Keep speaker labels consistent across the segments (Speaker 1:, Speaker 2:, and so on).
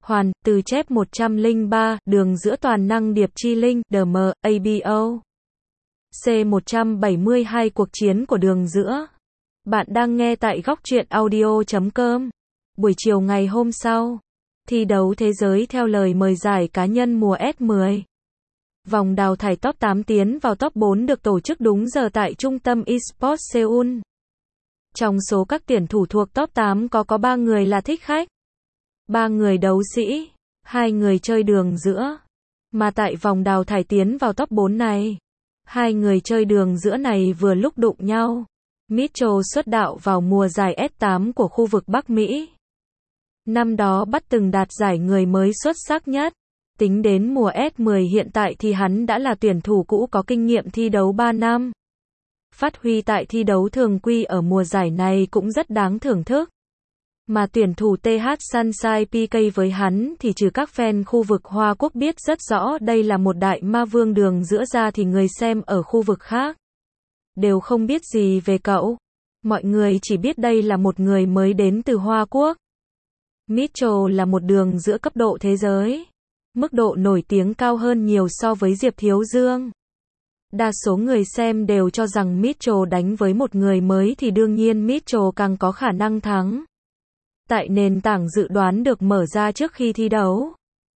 Speaker 1: Hoàn, từ chép 103, đường giữa toàn năng điệp chi linh, DM, ABO. C172 cuộc chiến của đường giữa. Bạn đang nghe tại góc truyện audio.com. Buổi chiều ngày hôm sau, thi đấu thế giới theo lời mời giải cá nhân mùa S10. Vòng đào thải top 8 tiến vào top 4 được tổ chức đúng giờ tại trung tâm eSports Seoul. Trong số các tuyển thủ thuộc top 8 có 3 người là thích khách, 3 người đấu sĩ, 2 người chơi đường giữa. Mà tại vòng đào thải tiến vào top 4 này, 2 người chơi đường giữa này vừa lúc đụng nhau. Mitchell xuất đạo vào mùa giải S8 của khu vực Bắc Mỹ. Năm đó bắt từng đạt giải người mới xuất sắc nhất. Tính đến mùa S10 hiện tại thì hắn đã là tuyển thủ cũ có kinh nghiệm thi đấu 3 năm. Phát huy tại thi đấu thường quy ở mùa giải này cũng rất đáng thưởng thức. Mà tuyển thủ TH Sunshine PK với hắn thì trừ các fan khu vực Hoa Quốc biết rất rõ đây là một đại ma vương đường giữa ra thì người xem ở khu vực khác đều không biết gì về cậu. Mọi người chỉ biết đây là một người mới đến từ Hoa Quốc. Mitchell là một đường giữa cấp độ thế giới. Mức độ nổi tiếng cao hơn nhiều so với Diệp Thiếu Dương. Đa số người xem đều cho rằng Mitchell đánh với một người mới thì đương nhiên Mitchell càng có khả năng thắng. Tại nền tảng dự đoán được mở ra trước khi thi đấu,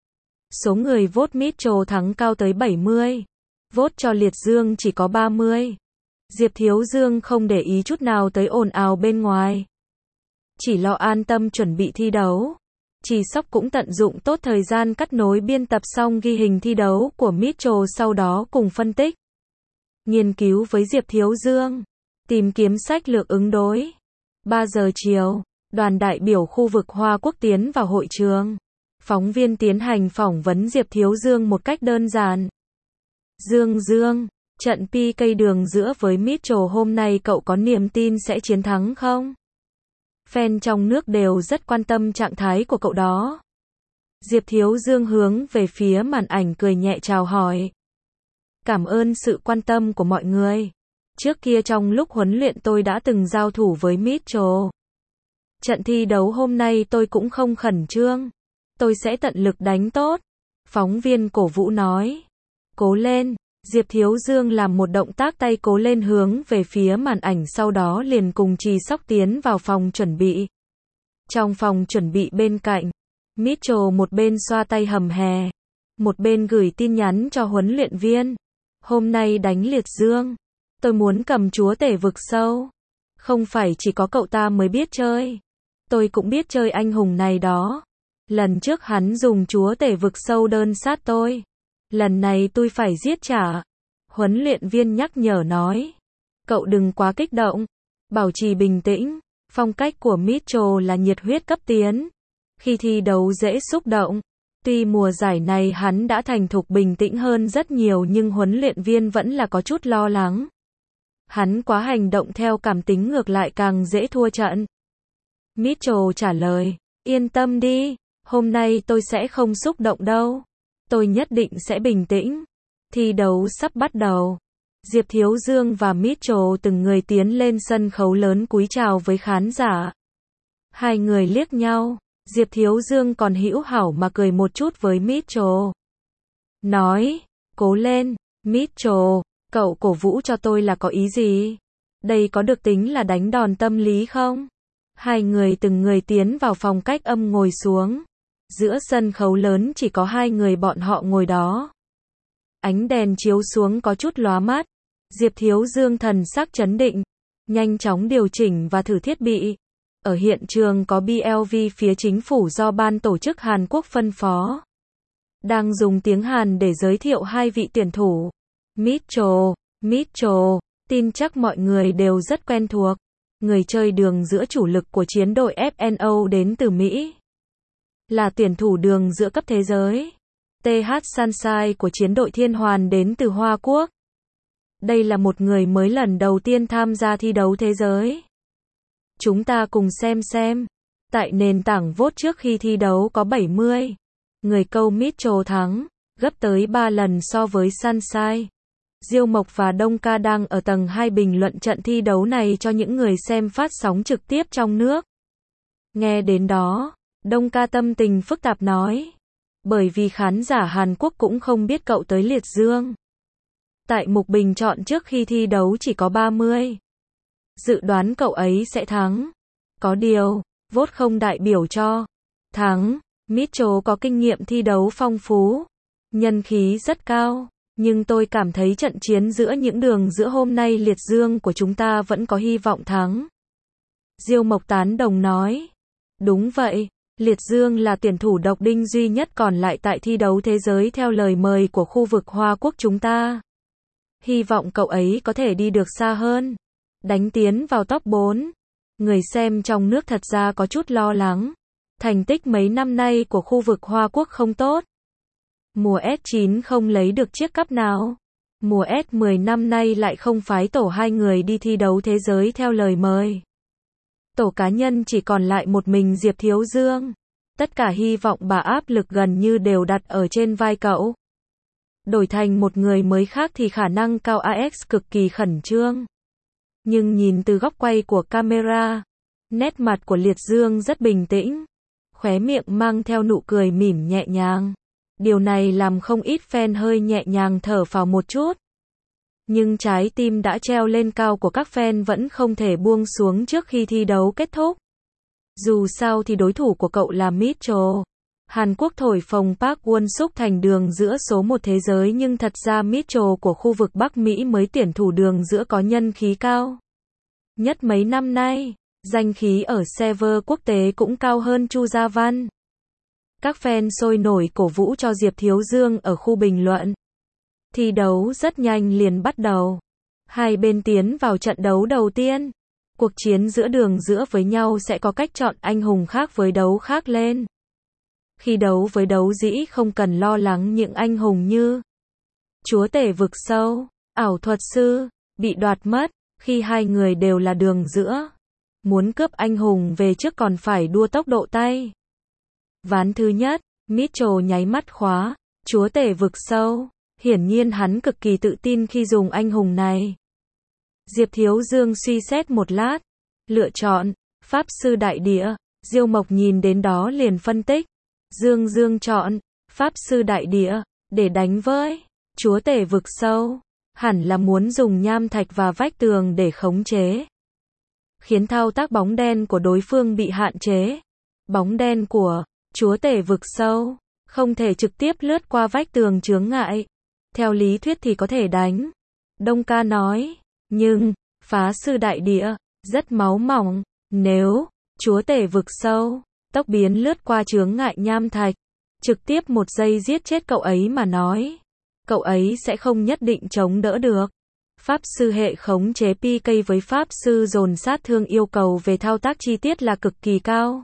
Speaker 1: số người vote Mitchell thắng cao tới 70. Vote cho Liệt Dương chỉ có 30. Diệp Thiếu Dương không để ý chút nào tới ồn ào bên ngoài. Chỉ lo an tâm chuẩn bị thi đấu. Chỉ Sóc cũng tận dụng tốt thời gian cắt nối biên tập xong ghi hình thi đấu của Mitchell sau đó cùng phân tích, nghiên cứu với Diệp Thiếu Dương, tìm kiếm sách lược ứng đối. 3 giờ chiều, đoàn đại biểu khu vực Hoa Quốc tiến vào hội trường. Phóng viên tiến hành phỏng vấn Diệp Thiếu Dương một cách đơn giản. Dương, trận PK đường giữa với Mitchell hôm nay cậu có niềm tin sẽ chiến thắng không? Fan trong nước đều rất quan tâm trạng thái của cậu đó. Diệp Thiếu Dương hướng về phía màn ảnh cười nhẹ chào hỏi. Cảm ơn sự quan tâm của mọi người. Trước kia trong lúc huấn luyện tôi đã từng giao thủ với Mitchell. Trận thi đấu hôm nay tôi cũng không khẩn trương. Tôi sẽ tận lực đánh tốt. Phóng viên cổ vũ nói. Cố lên. Diệp Thiếu Dương làm một động tác tay cố lên hướng về phía màn ảnh sau đó liền cùng Trì Sóc tiến vào phòng chuẩn bị. Trong phòng chuẩn bị bên cạnh, Mitchell một bên xoa tay hầm hè, một bên gửi tin nhắn cho huấn luyện viên. Hôm nay đánh Liệt Dương, tôi muốn cầm chúa tể vực sâu. Không phải chỉ có cậu ta mới biết chơi. Tôi cũng biết chơi anh hùng này đó. Lần trước hắn dùng chúa tể vực sâu đơn sát tôi. Lần này tôi phải giết trả. Huấn luyện viên nhắc nhở nói. Cậu đừng quá kích động. Bảo trì bình tĩnh. Phong cách của Mitchell là nhiệt huyết cấp tiến. Khi thi đấu dễ xúc động. Tuy mùa giải này hắn đã thành thục bình tĩnh hơn rất nhiều nhưng huấn luyện viên vẫn là có chút lo lắng. Hắn quá hành động theo cảm tính ngược lại càng dễ thua trận. Mitchell trả lời. Yên tâm đi. Hôm nay tôi sẽ không xúc động đâu. Tôi nhất định sẽ bình tĩnh. Thi đấu sắp bắt đầu. Diệp Thiếu Dương và Mitchell từng người tiến lên sân khấu lớn cúi chào với khán giả. Hai người liếc nhau. Diệp Thiếu Dương còn hữu hảo mà cười một chút với Mitchell. Nói, cố lên, Mitchell, cậu cổ vũ cho tôi là có ý gì? Đây có được tính là đánh đòn tâm lý không? Hai người từng người tiến vào phòng cách âm ngồi xuống. Giữa sân khấu lớn chỉ có hai người bọn họ ngồi đó. Ánh đèn chiếu xuống có chút lóa mắt. Diệp Thiếu Dương thần sắc chấn định, nhanh chóng điều chỉnh và thử thiết bị. Ở hiện trường có BLV phía chính phủ do ban tổ chức Hàn Quốc phân phó. Đang dùng tiếng Hàn để giới thiệu hai vị tuyển thủ. Mitchell, tin chắc mọi người đều rất quen thuộc. Người chơi đường giữa chủ lực của chiến đội FNO đến từ Mỹ. Là tuyển thủ đường giữa cấp thế giới. TH Sunshine của chiến đội Thiên Hoàn đến từ Hoa Quốc. Đây là một người mới lần đầu tiên tham gia thi đấu thế giới. Chúng ta cùng xem. Tại nền tảng vote trước khi thi đấu có 70. Người câu Mitchell thắng, gấp tới 3 lần so với Sunshine. Diêu Mộc và Đông Ca đang ở tầng 2 bình luận trận thi đấu này cho những người xem phát sóng trực tiếp trong nước. Nghe đến đó, Đông ca tâm tình phức tạp nói. Bởi vì khán giả Hàn Quốc cũng không biết cậu tới liệt dương. Tại mục bình chọn trước khi thi đấu chỉ có 30. Dự đoán cậu ấy sẽ thắng. Có điều, vote không đại biểu cho thắng. Mitchell có kinh nghiệm thi đấu phong phú, nhân khí rất cao, nhưng tôi cảm thấy trận chiến giữa những đường giữa hôm nay liệt dương của chúng ta vẫn có hy vọng thắng. Diêu Mộc tán đồng nói. Đúng vậy, liệt dương là tuyển thủ độc đinh duy nhất còn lại tại thi đấu thế giới theo lời mời của khu vực Hoa Quốc chúng ta. Hy vọng cậu ấy có thể đi được xa hơn, đánh tiến vào top 4. Người xem trong nước thật ra có chút lo lắng. Thành tích mấy năm nay của khu vực Hoa Quốc không tốt. Mùa S9 không lấy được chiếc cúp nào. Mùa S10 năm nay lại không phái tổ 2 người đi thi đấu thế giới theo lời mời. Tổ cá nhân chỉ còn lại một mình Diệp Thiếu Dương. Tất cả hy vọng và áp lực gần như đều đặt ở trên vai cậu. Đổi thành một người mới khác thì khả năng cao AX cực kỳ khẩn trương. Nhưng nhìn từ góc quay của camera, nét mặt của Liệt Dương rất bình tĩnh. Khóe miệng mang theo nụ cười mỉm nhẹ nhàng. Điều này làm không ít fan hơi nhẹ nhàng thở phào một chút. Nhưng trái tim đã treo lên cao của các fan vẫn không thể buông xuống trước khi thi đấu kết thúc. Dù sao thì đối thủ của cậu là Mitchell. Hàn Quốc thổi phồng Park Won-suk thành đường giữa số 1 thế giới nhưng thật ra Mitchell của khu vực Bắc Mỹ mới tuyển thủ đường giữa có nhân khí cao nhất mấy năm nay. Danh khí ở server quốc tế cũng cao hơn Chu Gia Văn. Các fan sôi nổi cổ vũ cho Diệp Thiếu Dương ở khu bình luận. Thi đấu rất nhanh liền bắt đầu. Hai bên tiến vào trận đấu đầu tiên. Cuộc chiến giữa đường giữa với nhau sẽ có cách chọn anh hùng khác với đấu khác lên. Khi đấu với đấu dĩ không cần lo lắng những anh hùng như chúa tể vực sâu, ảo thuật sư, bị đoạt mất, khi hai người đều là đường giữa. Muốn cướp anh hùng về trước còn phải đua tốc độ tay. Ván thứ nhất, Mitchell nháy mắt khóa, chúa tể vực sâu. Hiển nhiên hắn cực kỳ tự tin khi dùng anh hùng này. Diệp Thiếu Dương suy xét một lát, lựa chọn Pháp Sư Đại Địa. Diêu Mộc nhìn đến đó liền phân tích. Dương chọn Pháp Sư Đại Địa để đánh với chúa tể vực sâu. Hẳn là muốn dùng nham thạch và vách tường để khống chế, khiến thao tác bóng đen của đối phương bị hạn chế. Bóng đen của chúa tể vực sâu không thể trực tiếp lướt qua vách tường chướng ngại. Theo lý thuyết thì có thể đánh. Đông ca nói. Nhưng, phá sư đại địa, rất máu mỏng. Nếu, chúa tể vực sâu, tốc biến lướt qua chướng ngại nham thạch, trực tiếp 1 giây giết chết cậu ấy mà nói, cậu ấy sẽ không nhất định chống đỡ được. Pháp sư hệ khống chế PK với pháp sư dồn sát thương yêu cầu về thao tác chi tiết là cực kỳ cao.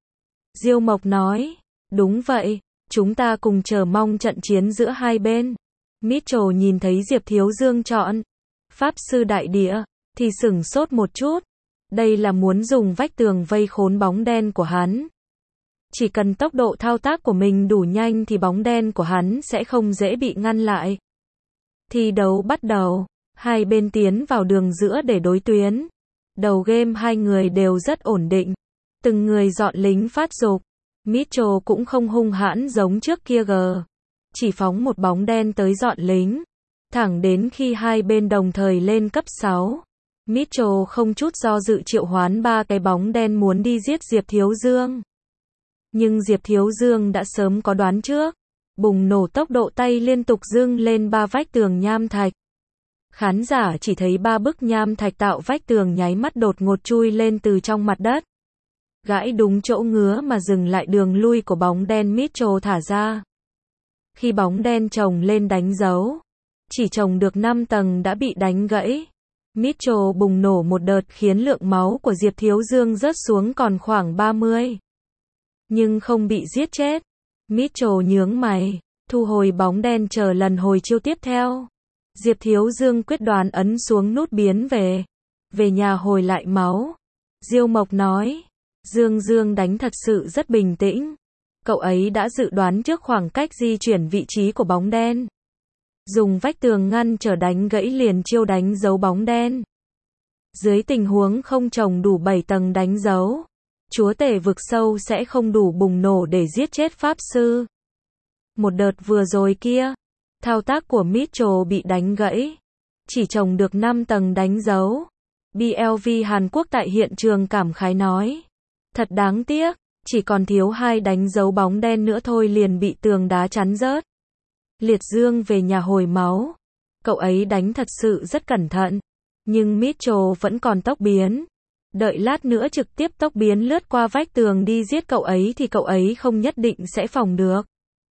Speaker 1: Diêu Mộc nói. Đúng vậy, chúng ta cùng chờ mong trận chiến giữa hai bên. Mitchell nhìn thấy Diệp Thiếu Dương chọn Pháp Sư Đại Địa, thì sửng sốt một chút. Đây là muốn dùng vách tường vây khốn bóng đen của hắn. Chỉ cần tốc độ thao tác của mình đủ nhanh thì bóng đen của hắn sẽ không dễ bị ngăn lại. Thi đấu bắt đầu, hai bên tiến vào đường giữa để đối tuyến. Đầu game hai người đều rất ổn định. Từng người dọn lính phát dục. Mitchell cũng không hung hãn giống trước kia chỉ phóng một bóng đen tới dọn lính. Thẳng đến khi hai bên đồng thời lên cấp 6. Mitchell không chút do dự triệu hoán 3 cái bóng đen muốn đi giết Diệp Thiếu Dương. Nhưng Diệp Thiếu Dương đã sớm có đoán trước. Bùng nổ tốc độ tay liên tục dâng lên 3 vách tường nham thạch. Khán giả chỉ thấy 3 bức nham thạch tạo vách tường nháy mắt đột ngột chui lên từ trong mặt đất. Gãi đúng chỗ ngứa mà dừng lại đường lui của bóng đen Mitchell thả ra. Khi bóng đen chồng lên đánh dấu, chỉ chồng được 5 tầng đã bị đánh gãy. Mitchell bùng nổ một đợt khiến lượng máu của Diệp Thiếu Dương rớt xuống còn khoảng 30. Nhưng không bị giết chết. Mitchell nhướng mày, thu hồi bóng đen chờ lần hồi chiêu tiếp theo. Diệp Thiếu Dương quyết đoán ấn xuống nút biến về nhà hồi lại máu. Diêu Mộc nói. Dương đánh thật sự rất bình tĩnh. Cậu ấy đã dự đoán trước khoảng cách di chuyển vị trí của bóng đen. Dùng vách tường ngăn trở đánh gãy liền chiêu đánh dấu bóng đen. Dưới tình huống không trồng đủ 7 tầng đánh dấu, chúa tể vực sâu sẽ không đủ bùng nổ để giết chết Pháp Sư. Một đợt vừa rồi kia, thao tác của Mitchell bị đánh gãy. Chỉ trồng được 5 tầng đánh dấu. BLV Hàn Quốc tại hiện trường cảm khái nói. Thật đáng tiếc, chỉ còn thiếu 2 đánh dấu bóng đen nữa thôi liền bị tường đá chắn rớt. Liệt Dương về nhà hồi máu. Cậu ấy đánh thật sự rất cẩn thận. Nhưng Mitchell vẫn còn tốc biến. Đợi lát nữa trực tiếp tốc biến lướt qua vách tường đi giết cậu ấy thì cậu ấy không nhất định sẽ phòng được.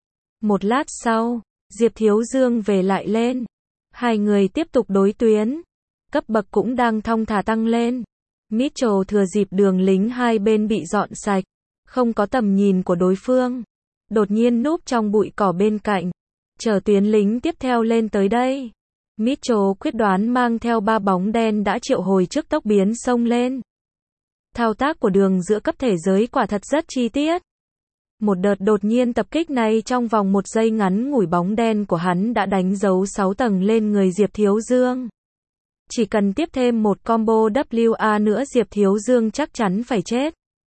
Speaker 1: Một lát sau, Diệp Thiếu Dương về lại lên. Hai người tiếp tục đối tuyến. Cấp bậc cũng đang thong thả tăng lên. Mitchell thừa dịp đường lính hai bên bị dọn sạch, không có tầm nhìn của đối phương. Đột nhiên núp trong bụi cỏ bên cạnh, chờ tuyến lính tiếp theo lên tới đây. Mitchell quyết đoán mang theo 3 bóng đen đã triệu hồi trước tốc biến xông lên. Thao tác của đường giữa cấp thể giới quả thật rất chi tiết. Một đợt đột nhiên tập kích này trong vòng 1 giây ngắn ngủi bóng đen của hắn đã đánh dấu 6 tầng lên người Diệp Thiếu Dương. Chỉ cần tiếp thêm một combo WA nữa Diệp Thiếu Dương chắc chắn phải chết.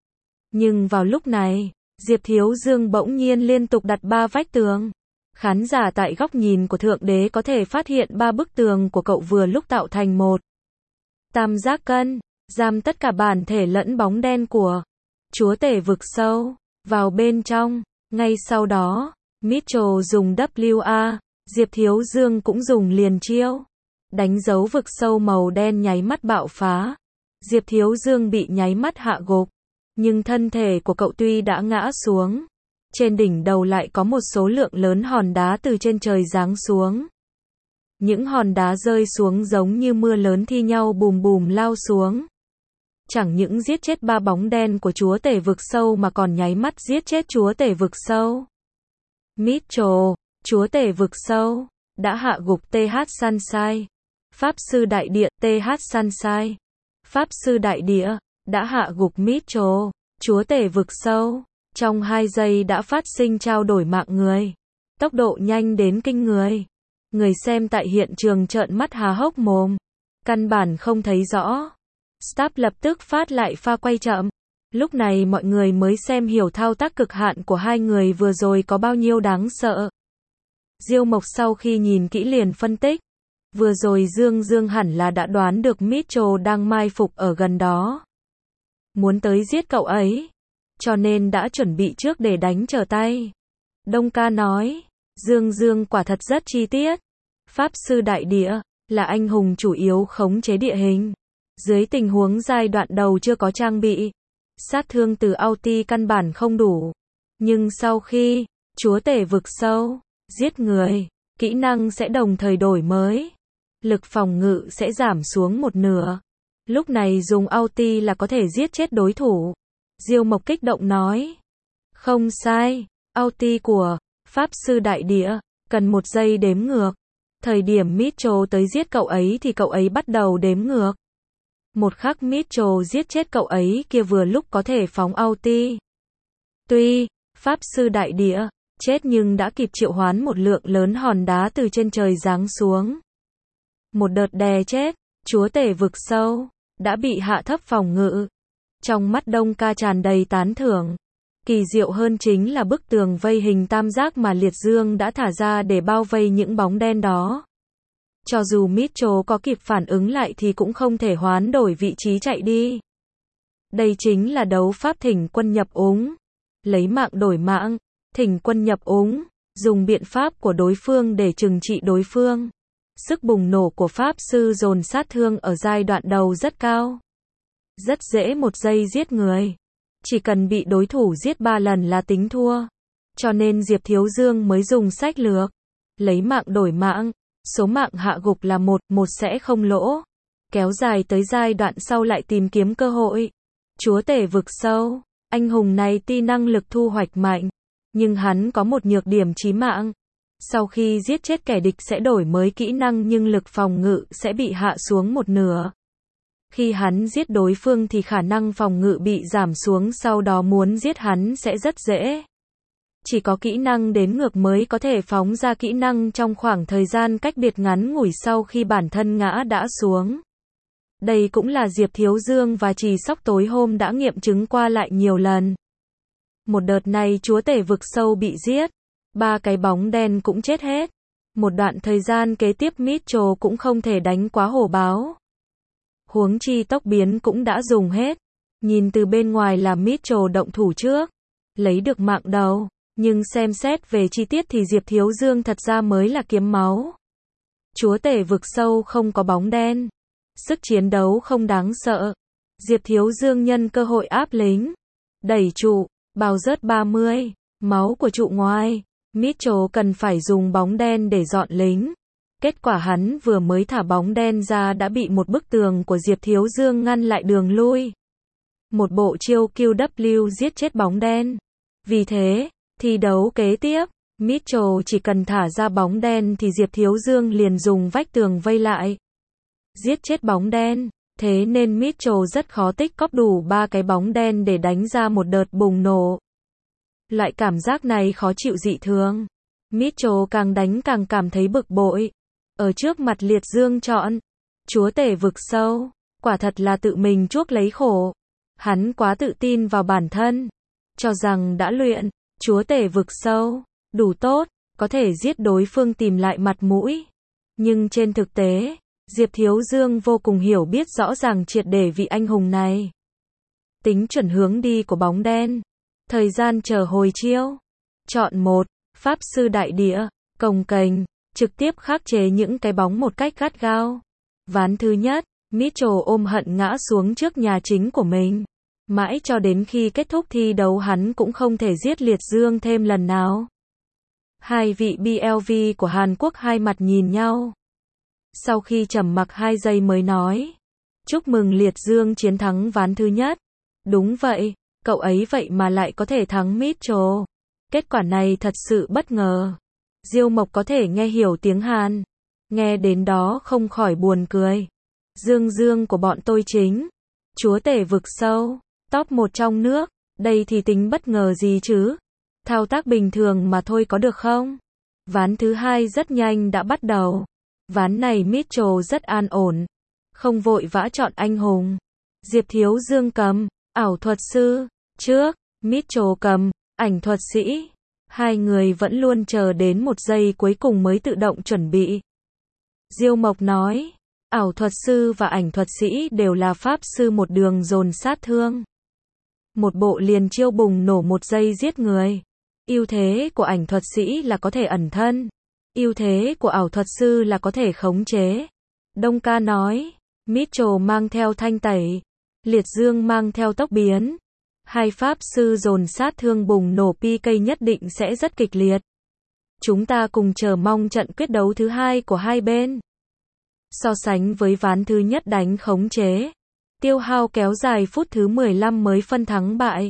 Speaker 1: Nhưng vào lúc này, Diệp Thiếu Dương bỗng nhiên liên tục đặt 3 vách tường. Khán giả tại góc nhìn của Thượng Đế có thể phát hiện 3 bức tường của cậu vừa lúc tạo thành một tam giác cân, giam tất cả bản thể lẫn bóng đen của chúa tể vực sâu vào bên trong. Ngay sau đó, Mitchell dùng WA, Diệp Thiếu Dương cũng dùng liền chiêu. Đánh dấu vực sâu màu đen nháy mắt bạo phá. Diệp Thiếu Dương bị nháy mắt hạ gục. Nhưng thân thể của cậu tuy đã ngã xuống, trên đỉnh đầu lại có một số lượng lớn hòn đá từ trên trời giáng xuống. Những hòn đá rơi xuống giống như mưa lớn thi nhau bùm bùm lao xuống. Chẳng những giết chết 3 bóng đen của chúa tể vực sâu mà còn nháy mắt giết chết chúa tể vực sâu. Mitchell, chúa tể vực sâu, đã hạ gục TH Sunshine. Pháp sư đại địa, TH Sunshine. Pháp sư đại địa, đã hạ gục Mitchell, chúa tể vực sâu. Trong 2 giây đã phát sinh trao đổi mạng người. Tốc độ nhanh đến kinh người. Người xem tại hiện trường trợn mắt há hốc mồm. Căn bản không thấy rõ. Staff lập tức phát lại pha quay chậm. Lúc này mọi người mới xem hiểu thao tác cực hạn của hai người vừa rồi có bao nhiêu đáng sợ. Diêu Mộc sau khi nhìn kỹ liền phân tích. Vừa rồi Dương hẳn là đã đoán được Mitchell đang mai phục ở gần đó. Muốn tới giết cậu ấy. Cho nên đã chuẩn bị trước để đánh trở tay. Đông Ca nói. Dương quả thật rất chi tiết. Pháp sư đại địa là anh hùng chủ yếu khống chế địa hình. Dưới tình huống giai đoạn đầu chưa có trang bị, sát thương từ ulti căn bản không đủ. Nhưng sau khi chúa tể vực sâu giết người, kỹ năng sẽ đồng thời đổi mới. Lực phòng ngự sẽ giảm xuống 1/2. Lúc này dùng ulti là có thể giết chết đối thủ. Diêu Mộc kích động nói. Không sai, ulti của Pháp sư đại địa cần 1 giây đếm ngược. Thời điểm Mitchell tới giết cậu ấy thì cậu ấy bắt đầu đếm ngược. Một khắc Mitchell giết chết cậu ấy kia vừa lúc có thể phóng ulti. Tuy Pháp sư đại địa chết nhưng đã kịp triệu hoán một lượng lớn hòn đá từ trên trời giáng xuống. Một đợt đè chết, chúa tể vực sâu đã bị hạ thấp phòng ngự. Trong mắt Đông Ca tràn đầy tán thưởng. Kỳ diệu hơn chính là bức tường vây hình tam giác mà Liệt Dương đã thả ra để bao vây những bóng đen đó. Cho dù Mitchell có kịp phản ứng lại thì cũng không thể hoán đổi vị trí chạy đi. Đây chính là đấu pháp thỉnh quân nhập úng. Lấy mạng đổi mạng, thỉnh quân nhập úng, dùng biện pháp của đối phương để trừng trị đối phương. Sức bùng nổ của Pháp sư dồn sát thương ở giai đoạn đầu rất cao. Rất dễ 1 giây giết người. Chỉ cần bị đối thủ giết 3 lần là tính thua. Cho nên Diệp Thiếu Dương mới dùng sách lược. Lấy mạng đổi mạng. Số mạng hạ gục là 1 sẽ không lỗ. Kéo dài tới giai đoạn sau lại tìm kiếm cơ hội. Chúa tể vực sâu. Anh hùng này tuy năng lực thu hoạch mạnh. Nhưng hắn có một nhược điểm chí mạng. Sau khi giết chết kẻ địch sẽ đổi mới kỹ năng nhưng lực phòng ngự sẽ bị hạ xuống 1/2. Khi hắn giết đối phương thì khả năng phòng ngự bị giảm xuống, sau đó muốn giết hắn sẽ rất dễ. Chỉ có kỹ năng đếm ngược mới có thể phóng ra kỹ năng trong khoảng thời gian cách biệt ngắn ngủi sau khi bản thân ngã đã xuống. Đây cũng là Diệp Thiếu Dương và Trì Sóc tối hôm đã nghiệm chứng qua lại nhiều lần. Một đợt này chúa tể vực sâu bị giết, 3 cái bóng đen cũng chết hết. Một đoạn thời gian kế tiếp Mitchell cũng không thể đánh quá hổ báo. Huống chi tốc biến cũng đã dùng hết. Nhìn từ bên ngoài là Mitchell động thủ trước, lấy được mạng đầu, nhưng xem xét về chi tiết thì Diệp Thiếu Dương thật ra mới là kiếm máu. Chúa tể vực sâu không có bóng đen, sức chiến đấu không đáng sợ. Diệp Thiếu Dương nhân cơ hội áp lính, đẩy trụ, bào rớt 30, máu của trụ ngoài. Mitchell cần phải dùng bóng đen để dọn lính. Kết quả hắn vừa mới thả bóng đen ra đã bị một bức tường của Diệp Thiếu Dương ngăn lại đường lui. Một bộ chiêu QW giết chết bóng đen. Vì thế, thi đấu kế tiếp, Mitchell chỉ cần thả ra bóng đen thì Diệp Thiếu Dương liền dùng vách tường vây lại. Giết chết bóng đen, thế nên Mitchell rất khó tích cóp đủ 3 cái bóng đen để đánh ra một đợt bùng nổ. Loại cảm giác này khó chịu dị thường. Mitchell càng đánh càng cảm thấy bực bội. Ở trước mặt Liệt Dương chọn chúa tể vực sâu, quả thật là tự mình chuốc lấy khổ. Hắn quá tự tin vào bản thân, cho rằng đã luyện chúa tể vực sâu đủ tốt, có thể giết đối phương tìm lại mặt mũi. Nhưng trên thực tế, Diệp Thiếu Dương vô cùng hiểu biết rõ ràng triệt để vị anh hùng này. Tính chuẩn hướng đi của bóng đen, thời gian chờ hồi chiêu. Chọn 1, Pháp Sư Đại Địa, cồng kềnh, trực tiếp khắc chế những cái bóng một cách gắt gao. Ván thứ nhất, Mitchell ôm hận ngã xuống trước nhà chính của mình. Mãi cho đến khi kết thúc thi đấu hắn cũng không thể giết Liệt Dương thêm lần nào. Hai vị BLV của Hàn Quốc hai mặt nhìn nhau. Sau khi trầm mặc 2 giây mới nói, chúc mừng Liệt Dương chiến thắng ván thứ nhất. Đúng vậy, cậu ấy vậy mà lại có thể thắng Mitchell. Kết quả này thật sự bất ngờ. Diêu Mộc có thể nghe hiểu tiếng Hàn. Nghe đến đó không khỏi buồn cười. Dương Dương của bọn tôi chính chúa tể vực sâu, top 1 trong nước. Đây thì tính bất ngờ gì chứ? Thao tác bình thường mà thôi có được không? Ván thứ 2 rất nhanh đã bắt đầu. Ván này Mitchell rất an ổn, không vội vã chọn anh hùng. Diệp Thiếu Dương cầm ảo thuật sư trước, Mitchell cầm ảnh thuật sĩ. Hai người vẫn luôn chờ đến 1 giây cuối cùng mới tự động chuẩn bị. Diêu Mộc nói, ảo thuật sư và ảnh thuật sĩ đều là pháp sư một đường dồn sát thương. Một bộ liền chiêu bùng nổ 1 giây giết người. Ưu thế của ảnh thuật sĩ là có thể ẩn thân. Ưu thế của ảo thuật sư là có thể khống chế. Đông Ca nói, Mitchell mang theo thanh tẩy, Liệt Dương mang theo tốc biến. Hai pháp sư dồn sát thương bùng nổ PK nhất định sẽ rất kịch liệt. Chúng ta cùng chờ mong trận quyết đấu thứ 2 của hai bên. So sánh với ván thứ nhất đánh khống chế, tiêu hao kéo dài phút thứ 15 mới phân thắng bại.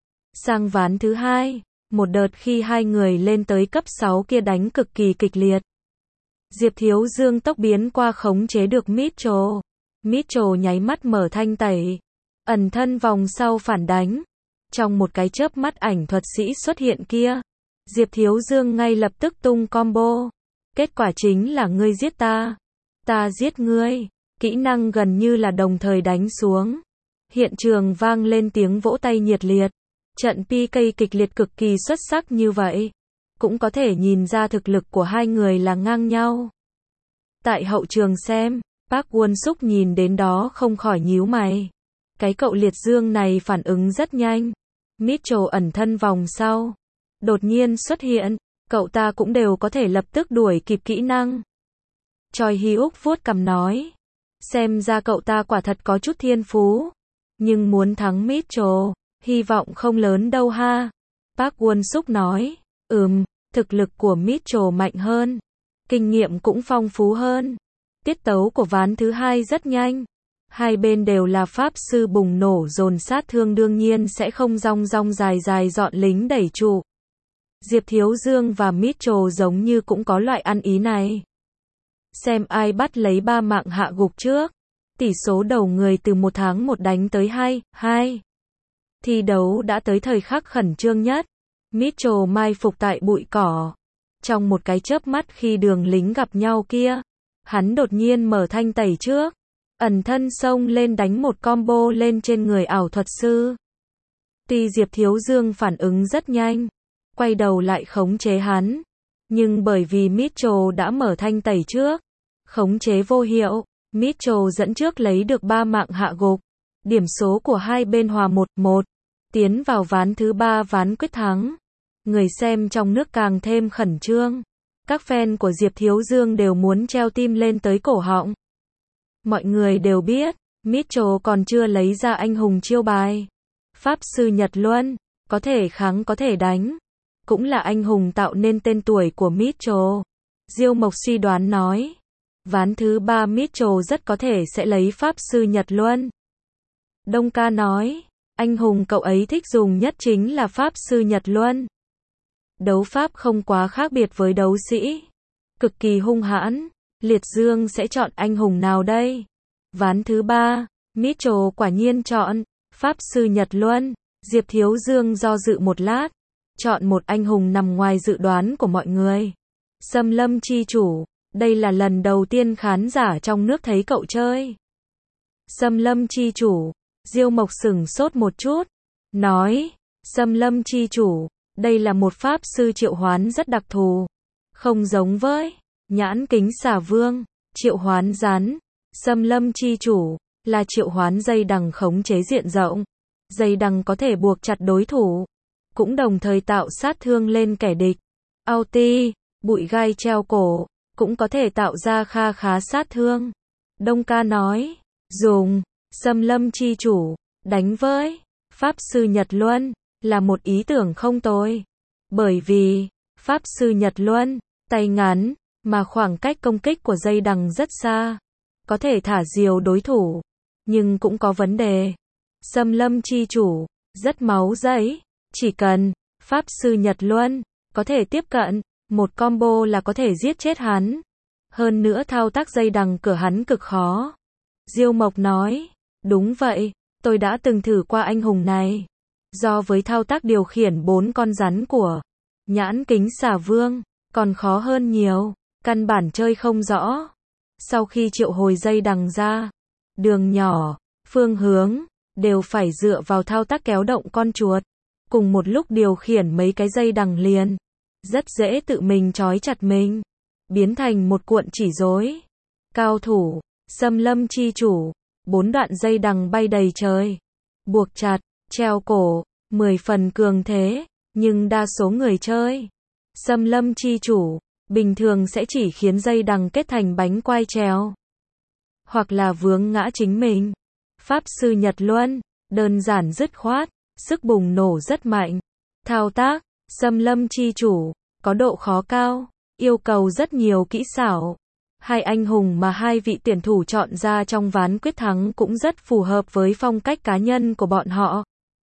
Speaker 1: Sang ván thứ 2, một đợt khi hai người lên tới cấp 6 kia đánh cực kỳ kịch liệt. Diệp Thiếu Dương tốc biến qua khống chế được Mitchell. Mitchell nháy mắt mở thanh tẩy, ẩn thân vòng sau phản đánh. Trong một cái chớp mắt ảnh thuật sĩ xuất hiện kia, Diệp Thiếu Dương ngay lập tức tung combo. Kết quả chính là ngươi giết ta, ta giết ngươi. Kỹ năng gần như là đồng thời đánh xuống. Hiện trường vang lên tiếng vỗ tay nhiệt liệt. Trận PK kịch liệt cực kỳ xuất sắc như vậy, cũng có thể nhìn ra thực lực của hai người là ngang nhau. Tại hậu trường xem, Park Won-suk nhìn đến đó không khỏi nhíu mày. Cái cậu Liệt Dương này phản ứng rất nhanh. Mitchell ẩn thân vòng sau, đột nhiên xuất hiện, cậu ta cũng đều có thể lập tức đuổi kịp kỹ năng. Choi Hyuk vuốt cằm nói, xem ra cậu ta quả thật có chút thiên phú, nhưng muốn thắng Mitchell, hy vọng không lớn đâu ha. Park Won-suk nói, thực lực của Mitchell mạnh hơn, kinh nghiệm cũng phong phú hơn. Tiết tấu của ván thứ 2 rất nhanh. Hai bên đều là pháp sư bùng nổ dồn sát thương đương nhiên sẽ không rong rong dài dài dọn lính đẩy trụ. Diệp Thiếu Dương và Mitchell giống như cũng có loại ăn ý này. Xem ai bắt lấy 3 mạng hạ gục trước. Tỷ số đầu người từ 1 tháng 1 đánh tới 2-2. Thi đấu đã tới thời khắc khẩn trương nhất. Mitchell mai phục tại bụi cỏ. Trong một cái chớp mắt khi đường lính gặp nhau kia, hắn đột nhiên mở thanh tẩy trước. ẩn thân xông lên đánh một combo lên trên người ảo thuật sư. Tuy Diệp Thiếu Dương phản ứng rất nhanh, quay đầu lại khống chế hắn, nhưng bởi vì Mitchell đã mở thanh tẩy trước, khống chế vô hiệu, Mitchell dẫn trước lấy được 3 mạng hạ gục. Điểm số của hai bên hòa 1-1, tiến vào ván thứ 3 ván quyết thắng. Người xem trong nước càng thêm khẩn trương. Các fan của Diệp Thiếu Dương đều muốn treo tim lên tới cổ họng. Mọi người đều biết, Mitchell còn chưa lấy ra anh hùng chiêu bài. Pháp sư Nhật Luân, có thể kháng có thể đánh. Cũng là anh hùng tạo nên tên tuổi của Mitchell. Diêu Mộc suy đoán nói. Ván thứ 3 Mitchell rất có thể sẽ lấy Pháp sư Nhật Luân. Đông Ca nói, anh hùng cậu ấy thích dùng nhất chính là Pháp sư Nhật Luân. Đấu pháp không quá khác biệt với đấu sĩ. Cực kỳ hung hãn. Liệt Dương sẽ chọn anh hùng nào đây? Ván thứ 3, Mitchell quả nhiên chọn Pháp sư Nhật Luân. Diệp Thiếu Dương do dự một lát, chọn một anh hùng nằm ngoài dự đoán của mọi người. Xâm Lâm Chi Chủ, đây là lần đầu tiên khán giả trong nước thấy cậu chơi. Xâm Lâm Chi Chủ, Diêu Mộc sửng sốt một chút, nói, Xâm Lâm Chi Chủ, đây là một pháp sư triệu hoán rất đặc thù, không giống với Nhãn Kính Xà Vương, triệu hoán rắn. Xâm Lâm Chi Chủ là triệu hoán dây đằng khống chế diện rộng. Dây đằng có thể buộc chặt đối thủ, cũng đồng thời tạo sát thương lên kẻ địch. Ulti, bụi gai treo cổ, cũng có thể tạo ra kha khá sát thương. Đông Ca nói, dùng Xâm Lâm Chi Chủ đánh với Pháp sư Nhật Luân là một ý tưởng không tồi. Bởi vì Pháp sư Nhật Luân tay ngắn, mà khoảng cách công kích của dây đằng rất xa, có thể thả diều đối thủ, nhưng cũng có vấn đề. Xâm Lâm Chi Chủ rất máu dẫy, chỉ cần Pháp sư Nhật Luân có thể tiếp cận, một combo là có thể giết chết hắn. Hơn nữa thao tác dây đằng cửa hắn cực khó. Diêu Mộc nói, đúng vậy, tôi đã từng thử qua anh hùng này. Do với thao tác điều khiển 4 con rắn của Nhãn Kính Xà Vương, còn khó hơn nhiều, căn bản chơi không rõ. Sau khi triệu hồi dây đằng ra, đường nhỏ, phương hướng, đều phải dựa vào thao tác kéo động con chuột, cùng một lúc điều khiển mấy cái dây đằng liền. Rất dễ tự mình trói chặt mình, biến thành một cuộn chỉ rối. Cao thủ, Xâm Lâm Chi Chủ, 4 đoạn dây đằng bay đầy trời, buộc chặt, treo cổ, 10 phần cường thế, nhưng đa số người chơi Xâm Lâm Chi Chủ bình thường sẽ chỉ khiến dây đằng kết thành bánh quai trèo, hoặc là vướng ngã chính mình. Pháp sư Nhật Luân, đơn giản dứt khoát, sức bùng nổ rất mạnh. Thao tác, Xâm Lâm Chi Chủ, có độ khó cao, yêu cầu rất nhiều kỹ xảo. Hai anh hùng mà hai vị tuyển thủ chọn ra trong ván quyết thắng cũng rất phù hợp với phong cách cá nhân của bọn họ.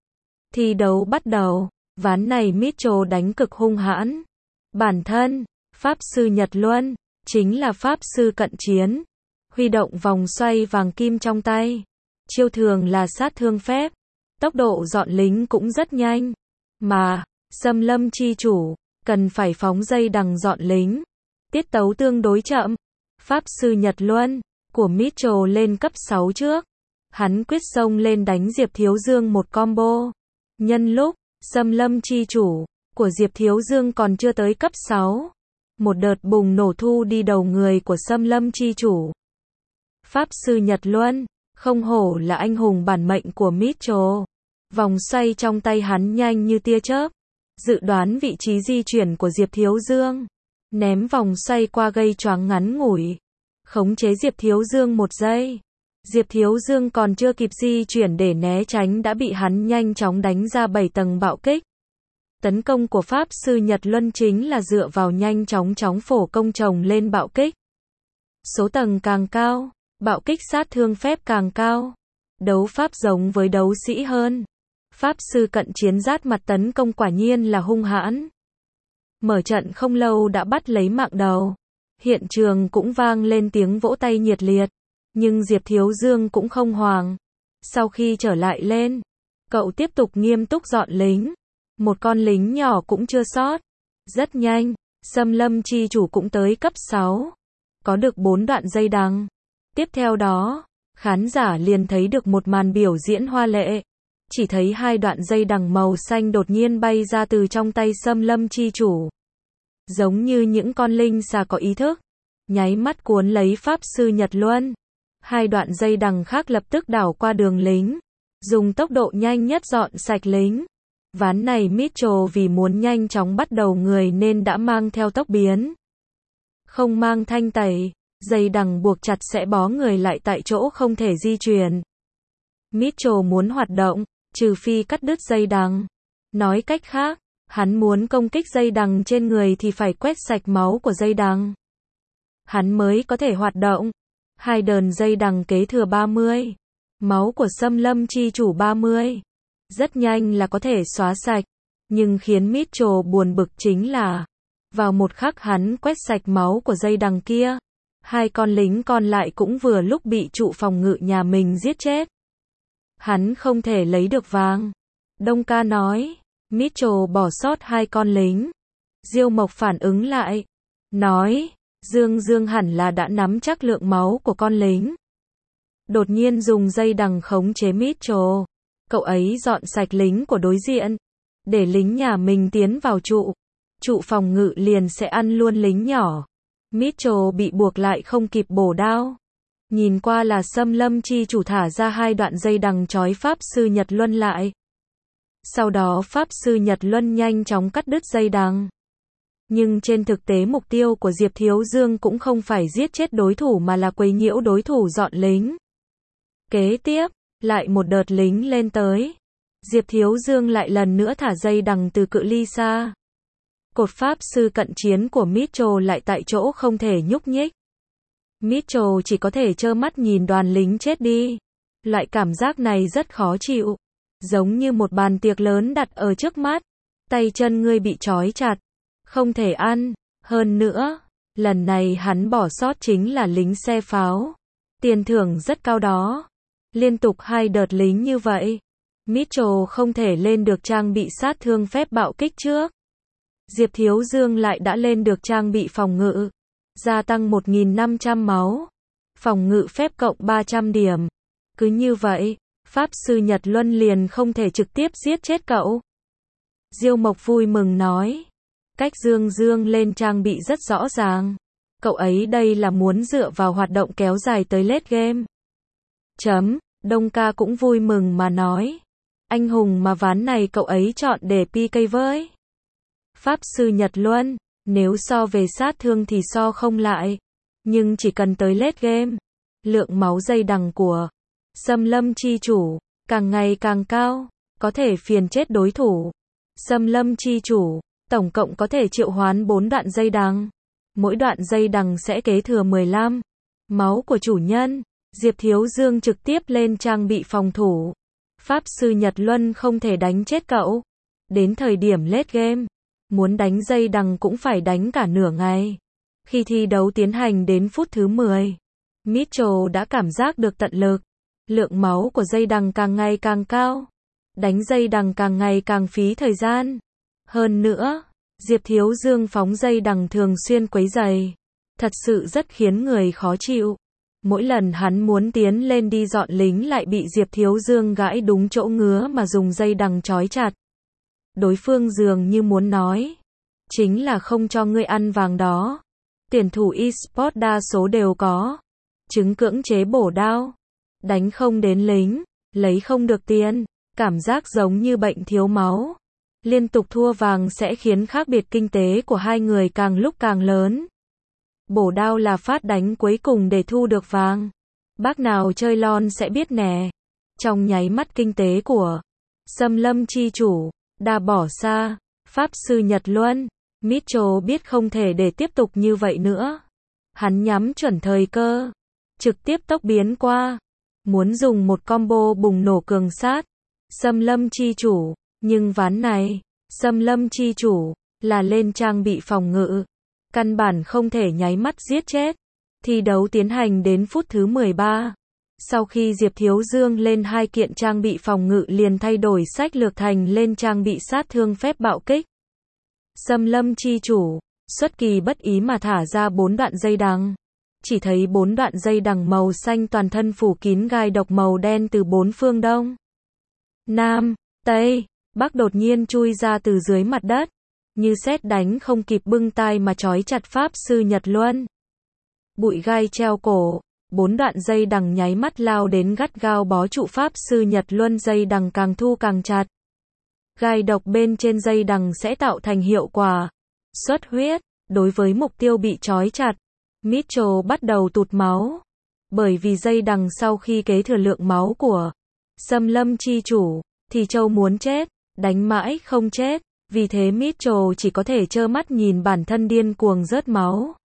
Speaker 1: Thi đấu bắt đầu, ván này Mitchell đánh cực hung hãn. Bản thân, Pháp sư Nhật Luân, chính là Pháp sư cận chiến, huy động vòng xoay vàng kim trong tay. Chiêu thường là sát thương phép, tốc độ dọn lính cũng rất nhanh. Mà, Xâm Lâm Chi Chủ, cần phải phóng dây đằng dọn lính. Tiết tấu tương đối chậm. Pháp sư Nhật Luân, của Mitchell lên cấp 6 trước. Hắn quyết xông lên đánh Diệp Thiếu Dương một combo. Nhân lúc, Xâm Lâm Chi Chủ, của Diệp Thiếu Dương còn chưa tới cấp 6. Một đợt bùng nổ thu đi đầu người của Xâm Lâm Chi Chủ. Pháp sư Nhật Luân, không hổ là anh hùng bản mệnh của Mitchell. Vòng xoay trong tay hắn nhanh như tia chớp. Dự đoán vị trí di chuyển của Diệp Thiếu Dương. Ném vòng xoay qua gây choáng ngắn ngủi. Khống chế Diệp Thiếu Dương 1 giây. Diệp Thiếu Dương còn chưa kịp di chuyển để né tránh đã bị hắn nhanh chóng đánh ra 7 tầng bạo kích. Tấn công của Pháp sư Nhật Luân chính là dựa vào nhanh chóng phổ công chồng lên bạo kích. Số tầng càng cao, bạo kích sát thương phép càng cao. Đấu pháp giống với đấu sĩ hơn. Pháp sư cận chiến rát mặt tấn công quả nhiên là hung hãn. Mở trận không lâu đã bắt lấy mạng đầu. Hiện trường cũng vang lên tiếng vỗ tay nhiệt liệt. Nhưng Diệp Thiếu Dương cũng không hoảng. Sau khi trở lại lên, cậu tiếp tục nghiêm túc dọn lính. Một con lính nhỏ cũng chưa sót. Rất nhanh, Xâm Lâm Chi Chủ cũng tới cấp 6. Có được 4 đoạn dây đằng. Tiếp theo đó, khán giả liền thấy được một màn biểu diễn hoa lệ. Chỉ thấy hai đoạn dây đằng màu xanh đột nhiên bay ra từ trong tay Xâm Lâm chi chủ. Giống như những con linh xà có ý thức, nháy mắt cuốn lấy Pháp Sư Nhật Luân. Hai đoạn dây đằng khác lập tức đảo qua đường lính, dùng tốc độ nhanh nhất dọn sạch lính. Ván này Mitchell vì muốn nhanh chóng bắt đầu người nên đã mang theo tốc biến. Không mang thanh tẩy, dây đằng buộc chặt sẽ bó người lại tại chỗ không thể di chuyển. Mitchell muốn hoạt động, trừ phi cắt đứt dây đằng. Nói cách khác, hắn muốn công kích dây đằng trên người thì phải quét sạch máu của dây đằng. Hắn mới có thể hoạt động. Hai đờn dây đằng kế thừa 30. Máu của Xâm Lâm chi chủ 30. Rất nhanh là có thể xóa sạch. Nhưng khiến Mitchell buồn bực chính là, vào một khắc hắn quét sạch máu của dây đằng kia, hai con lính còn lại cũng vừa lúc bị trụ phòng ngự nhà mình giết chết. Hắn không thể lấy được vàng. Đông Ca nói, Mitchell bỏ sót hai con lính. Diêu Mộc phản ứng lại, nói, Dương hẳn là đã nắm chắc lượng máu của con lính. Đột nhiên dùng dây đằng khống chế Mitchell. Cậu ấy dọn sạch lính của đối diện, để lính nhà mình tiến vào trụ phòng ngự liền sẽ ăn luôn lính nhỏ. Mitchell bị buộc lại không kịp bổ đao. Nhìn qua là Xâm Lâm chi chủ thả ra hai đoạn dây đằng trói Pháp Sư Nhật Luân lại. Sau đó Pháp Sư Nhật Luân nhanh chóng cắt đứt dây đằng. Nhưng trên thực tế mục tiêu của Diệp Thiếu Dương cũng không phải giết chết đối thủ mà là quấy nhiễu đối thủ dọn lính. Kế tiếp, lại một đợt lính lên tới. Diệp Thiếu Dương lại lần nữa thả dây đằng từ cự ly xa. Cột Pháp Sư cận chiến của Mitchell lại tại chỗ không thể nhúc nhích. Mitchell chỉ có thể trơ mắt nhìn đoàn lính chết đi. Loại cảm giác này rất khó chịu. Giống như một bàn tiệc lớn đặt ở trước mắt. Tay chân ngươi bị trói chặt. Không thể ăn. Hơn nữa, lần này hắn bỏ sót chính là lính xe pháo. Tiền thưởng rất cao đó. Liên tục hai đợt lính như vậy. Mitchell không thể lên được trang bị sát thương phép bạo kích trước. Diệp Thiếu Dương lại đã lên được trang bị phòng ngự. Gia tăng 1.500 máu. Phòng ngự phép cộng 300 điểm. Cứ như vậy, Pháp Sư Nhật Luân liền không thể trực tiếp giết chết cậu. Diêu Mộc vui mừng nói. Cách Dương lên trang bị rất rõ ràng. Cậu ấy đây là muốn dựa vào hoạt động kéo dài tới late game. Đông Ca cũng vui mừng mà nói. Anh hùng mà ván này cậu ấy chọn để PK với Pháp Sư Nhật Luân. Nếu so về sát thương thì so không lại. Nhưng chỉ cần tới late game, lượng máu dây đằng của Xâm Lâm chi chủ càng ngày càng cao, có thể phiền chết đối thủ. Xâm Lâm chi chủ tổng cộng có thể triệu hoán 4 đoạn dây đằng. Mỗi đoạn dây đằng sẽ kế thừa 15 máu của chủ nhân. Diệp Thiếu Dương trực tiếp lên trang bị phòng thủ. Pháp Sư Nhật Luân không thể đánh chết cậu. Đến thời điểm late game, muốn đánh dây đằng cũng phải đánh cả nửa ngày. Khi thi đấu tiến hành đến phút thứ 10, Mitchell đã cảm giác được tận lực. Lượng máu của dây đằng càng ngày càng cao. Đánh dây đằng càng ngày càng phí thời gian. Hơn nữa, Diệp Thiếu Dương phóng dây đằng thường xuyên quấy rầy. Thật sự rất khiến người khó chịu. Mỗi lần hắn muốn tiến lên đi dọn lính lại bị Diệp Thiếu Dương gãi đúng chỗ ngứa mà dùng dây đằng trói chặt. Đối phương dường như muốn nói, chính là không cho ngươi ăn vàng đó. Tuyển thủ eSports đa số đều có chứng cưỡng chế bổ đao. Đánh không đến lính, lấy không được tiền. Cảm giác giống như bệnh thiếu máu. Liên tục thua vàng sẽ khiến khác biệt kinh tế của hai người càng lúc càng lớn. Bổ đao là phát đánh cuối cùng để thu được vàng. Bác nào chơi lon sẽ biết nè. Trong nháy mắt kinh tế của Xâm Lâm chi chủ đã bỏ xa. Pháp Sư Nhật Luân, Mitchell biết không thể để tiếp tục như vậy nữa. Hắn nhắm chuẩn thời cơ, trực tiếp tốc biến qua, muốn dùng một combo bùng nổ cường sát Xâm Lâm chi chủ. Nhưng ván này, Xâm Lâm chi chủ là lên trang bị phòng ngự, căn bản không thể nháy mắt giết chết. Thi đấu tiến hành đến phút thứ 13. Sau khi Diệp Thiếu Dương lên hai kiện trang bị phòng ngự liền thay đổi sách lược thành lên trang bị sát thương phép bạo kích. Xâm Lâm chi chủ xuất kỳ bất ý mà thả ra 4 đoạn dây đằng. chỉ thấy 4 đoạn dây đằng màu xanh toàn thân phủ kín gai độc màu đen từ 4 phương đông, nam, tây, bắc đột nhiên chui ra từ dưới mặt đất, như sét đánh không kịp bưng tai mà trói chặt Pháp Sư Nhật Luân. Bụi gai treo cổ, 4 đoạn dây đằng nháy mắt lao đến gắt gao bó trụ Pháp Sư Nhật Luân, dây đằng càng thu càng chặt. Gai độc bên trên dây đằng sẽ tạo thành hiệu quả xuất huyết. Đối với mục tiêu bị trói chặt, Mitchell bắt đầu tụt máu. Bởi vì dây đằng sau khi kế thừa lượng máu của Xâm Lâm chi chủ, thì Châu muốn chết, đánh mãi không chết. Vì thế Mitchell chỉ có thể trơ mắt nhìn bản thân điên cuồng rớt máu.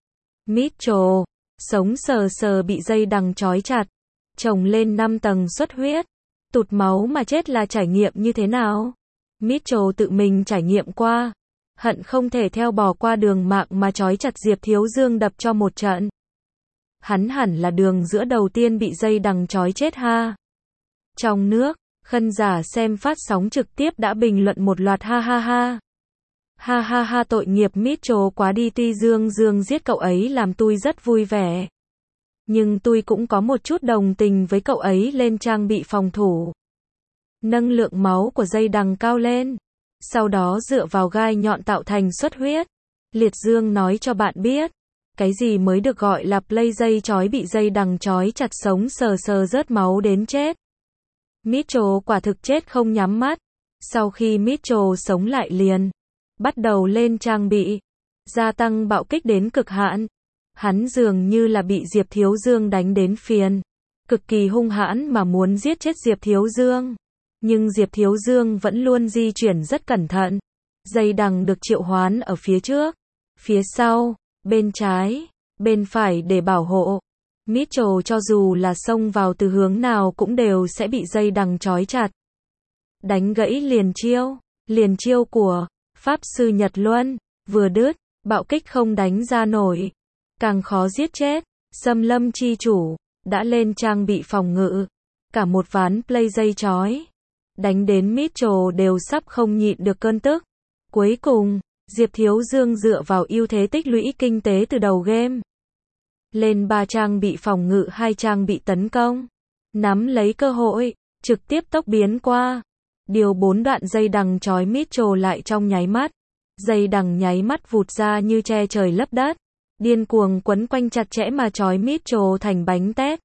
Speaker 1: Mitchell, sống sờ sờ bị dây đằng trói chặt, chồng lên 5 tầng xuất huyết, tụt máu mà chết là trải nghiệm như thế nào? Mitchell tự mình trải nghiệm qua, hận không thể theo bỏ qua đường mạng mà trói chặt Diệp Thiếu Dương đập cho một trận. Hắn hẳn là đường giữa đầu tiên bị dây đằng trói chết ha. Trong nước, khán giả xem phát sóng trực tiếp đã bình luận một loạt ha ha ha. Ha ha ha, tội nghiệp Mitchell quá đi, tuy Dương giết cậu ấy làm tôi rất vui vẻ. Nhưng tôi cũng có một chút đồng tình với cậu ấy, lên trang bị phòng thủ. Nâng lượng máu của dây đằng cao lên. Sau đó dựa vào gai nhọn tạo thành xuất huyết. Liệt Dương nói cho bạn biết, cái gì mới được gọi là play dây trói, bị dây đằng trói chặt sống sờ sờ rớt máu đến chết. Mitchell quả thực chết không nhắm mắt. Sau khi Mitchell sống lại liền bắt đầu lên trang bị, gia tăng bạo kích đến cực hạn. Hắn dường như là bị Diệp Thiếu Dương đánh đến phiền, cực kỳ hung hãn mà muốn giết chết Diệp Thiếu Dương. Nhưng Diệp Thiếu Dương vẫn luôn di chuyển rất cẩn thận. Dây đằng được triệu hoán ở phía trước, phía sau, bên trái, bên phải để bảo hộ. Mitchell cho dù là xông vào từ hướng nào cũng đều sẽ bị dây đằng trói chặt. Đánh gãy liền chiêu của Pháp Sư Nhật Luân, vừa đứt, bạo kích không đánh ra nổi, càng khó giết chết. Xâm Lâm chi chủ đã lên trang bị phòng ngự, cả một ván play dây trói, đánh đến Mitchell đều sắp không nhịn được cơn tức. Cuối cùng, Diệp Thiếu Dương dựa vào ưu thế tích lũy kinh tế từ đầu game, lên 3 trang bị phòng ngự, 2 trang bị tấn công, nắm lấy cơ hội, trực tiếp tốc biến qua, điều 4 đoạn dây đằng trói Mitchell lại trong nháy mắt. Dây đằng nháy mắt vụt ra như che trời lấp đất, điên cuồng quấn quanh chặt chẽ mà trói Mitchell thành bánh tét.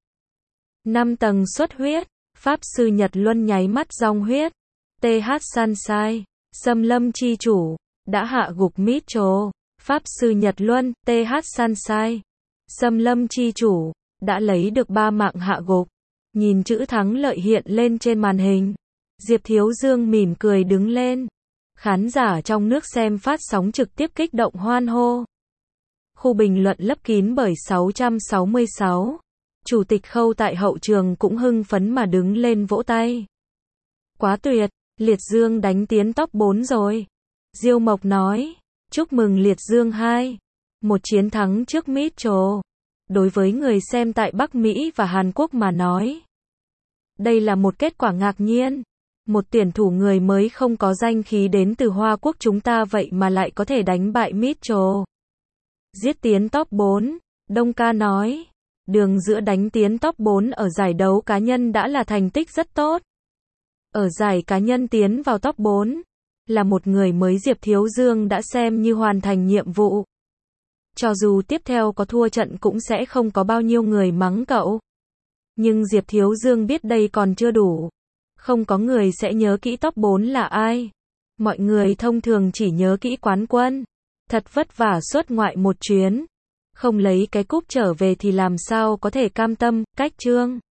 Speaker 1: 5 tầng xuất huyết, Pháp Sư Nhật Luân nháy mắt rong huyết. TH Sunshine, Xâm Lâm chi chủ đã hạ gục Mitchell. Pháp Sư Nhật Luân, TH Sunshine, Xâm Lâm chi chủ đã lấy được 3 mạng hạ gục. Nhìn chữ thắng lợi hiện lên trên màn hình, Diệp Thiếu Dương mỉm cười đứng lên. Khán giả trong nước xem phát sóng trực tiếp kích động hoan hô. Khu bình luận lấp kín bởi 666. Chủ tịch Khâu tại hậu trường cũng hưng phấn mà đứng lên vỗ tay. Quá tuyệt, Liệt Dương đánh tiến top 4 rồi. Diêu Mộc nói, chúc mừng Liệt Dương 2. Một chiến thắng trước Mitchell. Đối với người xem tại Bắc Mỹ và Hàn Quốc mà nói, đây là một kết quả ngạc nhiên. Một tuyển thủ người mới không có danh khí đến từ Hoa Quốc chúng ta vậy mà lại có thể đánh bại Mitchell, giết tiến top 4. Đông Ca nói, đường giữa đánh tiến top 4 ở giải đấu cá nhân đã là thành tích rất tốt. Ở giải cá nhân tiến vào top 4, là một người mới Diệp Thiếu Dương đã xem như hoàn thành nhiệm vụ. Cho dù tiếp theo có thua trận cũng sẽ không có bao nhiêu người mắng cậu. Nhưng Diệp Thiếu Dương biết đây còn chưa đủ. Không có người sẽ nhớ kỹ top 4 là ai. Mọi người thông thường chỉ nhớ kỹ quán quân. Thật vất vả xuất ngoại một chuyến, không lấy cái cúp trở về thì làm sao có thể cam tâm. Cách Trương